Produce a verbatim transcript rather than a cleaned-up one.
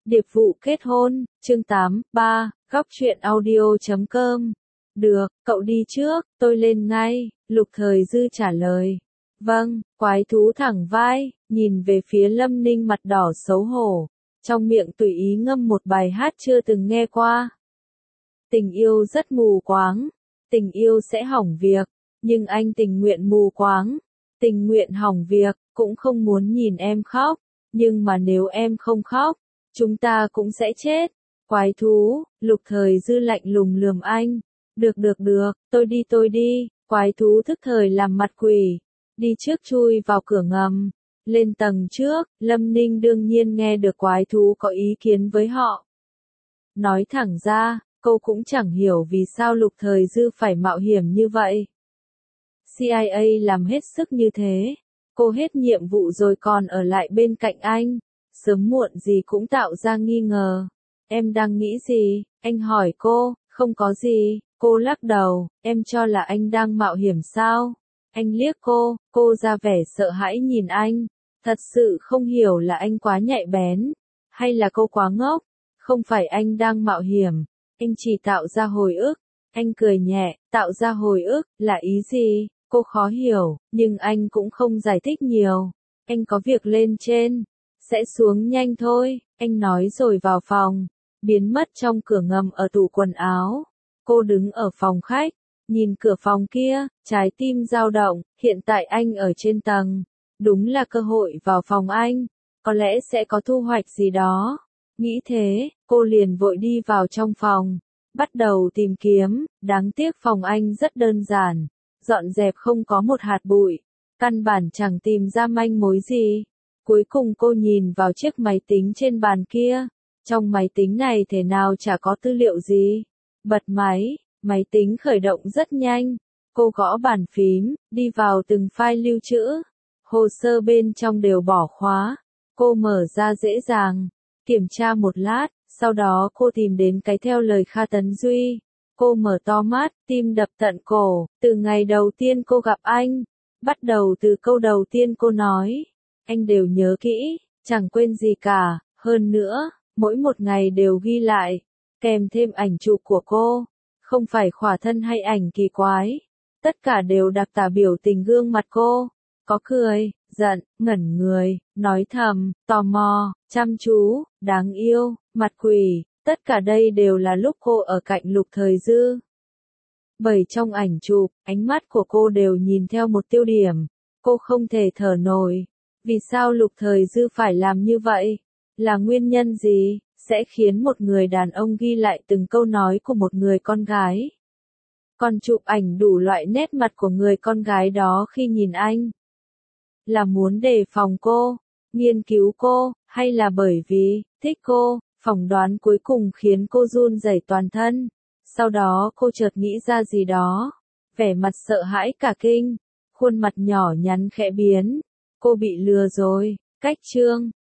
Điệp vụ kết hôn, chương tám, ba, góc truyện audio chấm com. Được, cậu đi trước, tôi lên ngay, Lục Thời Dư trả lời. Vâng, quái thú thẳng vai, nhìn về phía Lâm Ninh mặt đỏ xấu hổ, trong miệng tùy ý ngâm một bài hát chưa từng nghe qua. Tình yêu rất mù quáng, tình yêu sẽ hỏng việc, nhưng anh tình nguyện mù quáng, tình nguyện hỏng việc, cũng không muốn nhìn em khóc, nhưng mà nếu em không khóc, chúng ta cũng sẽ chết. Quái thú, Lục Thời Dư lạnh lùng lườm anh. Được được được, tôi đi tôi đi, quái thú thức thời làm mặt quỷ. Đi trước chui vào cửa ngầm. Lên tầng trước, Lâm Ninh đương nhiên nghe được quái thú có ý kiến với họ. Nói thẳng ra, cô cũng chẳng hiểu vì sao Lục Thời Dư phải mạo hiểm như vậy. xê i a làm hết sức như thế. Cô hết nhiệm vụ rồi còn ở lại bên cạnh anh. Sớm muộn gì cũng tạo ra nghi ngờ. Em đang nghĩ gì? Anh hỏi cô. Không có gì. Cô lắc đầu. Em cho là anh đang mạo hiểm sao? Anh liếc cô. Cô ra vẻ sợ hãi nhìn anh. Thật sự không hiểu là anh quá nhạy bén. Hay là cô quá ngốc. Không phải anh đang mạo hiểm. Anh chỉ tạo ra hồi ức. Anh cười nhẹ. Tạo ra hồi ức là ý gì? Cô khó hiểu. Nhưng anh cũng không giải thích nhiều. Anh có việc lên trên. Sẽ xuống nhanh thôi, anh nói rồi vào phòng, biến mất trong cửa ngầm ở tủ quần áo. Cô đứng ở phòng khách, nhìn cửa phòng kia, trái tim dao động, hiện tại anh ở trên tầng, đúng là cơ hội vào phòng anh, có lẽ sẽ có thu hoạch gì đó. Nghĩ thế, cô liền vội đi vào trong phòng, bắt đầu tìm kiếm, đáng tiếc phòng anh rất đơn giản, dọn dẹp không có một hạt bụi, căn bản chẳng tìm ra manh mối gì. Cuối cùng cô nhìn vào chiếc máy tính trên bàn kia. Trong máy tính này thế nào chả có tư liệu gì. Bật máy, máy tính khởi động rất nhanh. Cô gõ bàn phím, đi vào từng file lưu trữ. Hồ sơ bên trong đều bỏ khóa. Cô mở ra dễ dàng, kiểm tra một lát, sau đó cô tìm đến cái theo lời Kha Tấn Duy. Cô mở to mắt, tim đập tận cổ, từ ngày đầu tiên cô gặp anh. Bắt đầu từ câu đầu tiên cô nói. Anh đều nhớ kỹ, chẳng quên gì cả, hơn nữa, mỗi một ngày đều ghi lại, kèm thêm ảnh chụp của cô, không phải khỏa thân hay ảnh kỳ quái, tất cả đều đặc tả biểu tình gương mặt cô, có cười, giận, ngẩn người, nói thầm, tò mò, chăm chú, đáng yêu, mặt quỷ, tất cả đây đều là lúc cô ở cạnh Lục Thời Dư. Bởi trong ảnh chụp, ánh mắt của cô đều nhìn theo một tiêu điểm, cô không thể thở nổi. Vì sao Lục Thời Dư phải làm như vậy? Là nguyên nhân gì, sẽ khiến một người đàn ông ghi lại từng câu nói của một người con gái? Còn chụp ảnh đủ loại nét mặt của người con gái đó khi nhìn anh? Là muốn đề phòng cô, nghiên cứu cô, hay là bởi vì, thích cô? Phỏng đoán cuối cùng khiến cô run rẩy toàn thân. Sau đó cô chợt nghĩ ra gì đó. Vẻ mặt sợ hãi cả kinh. Khuôn mặt nhỏ nhắn khẽ biến. Cô bị lừa rồi. Cách chương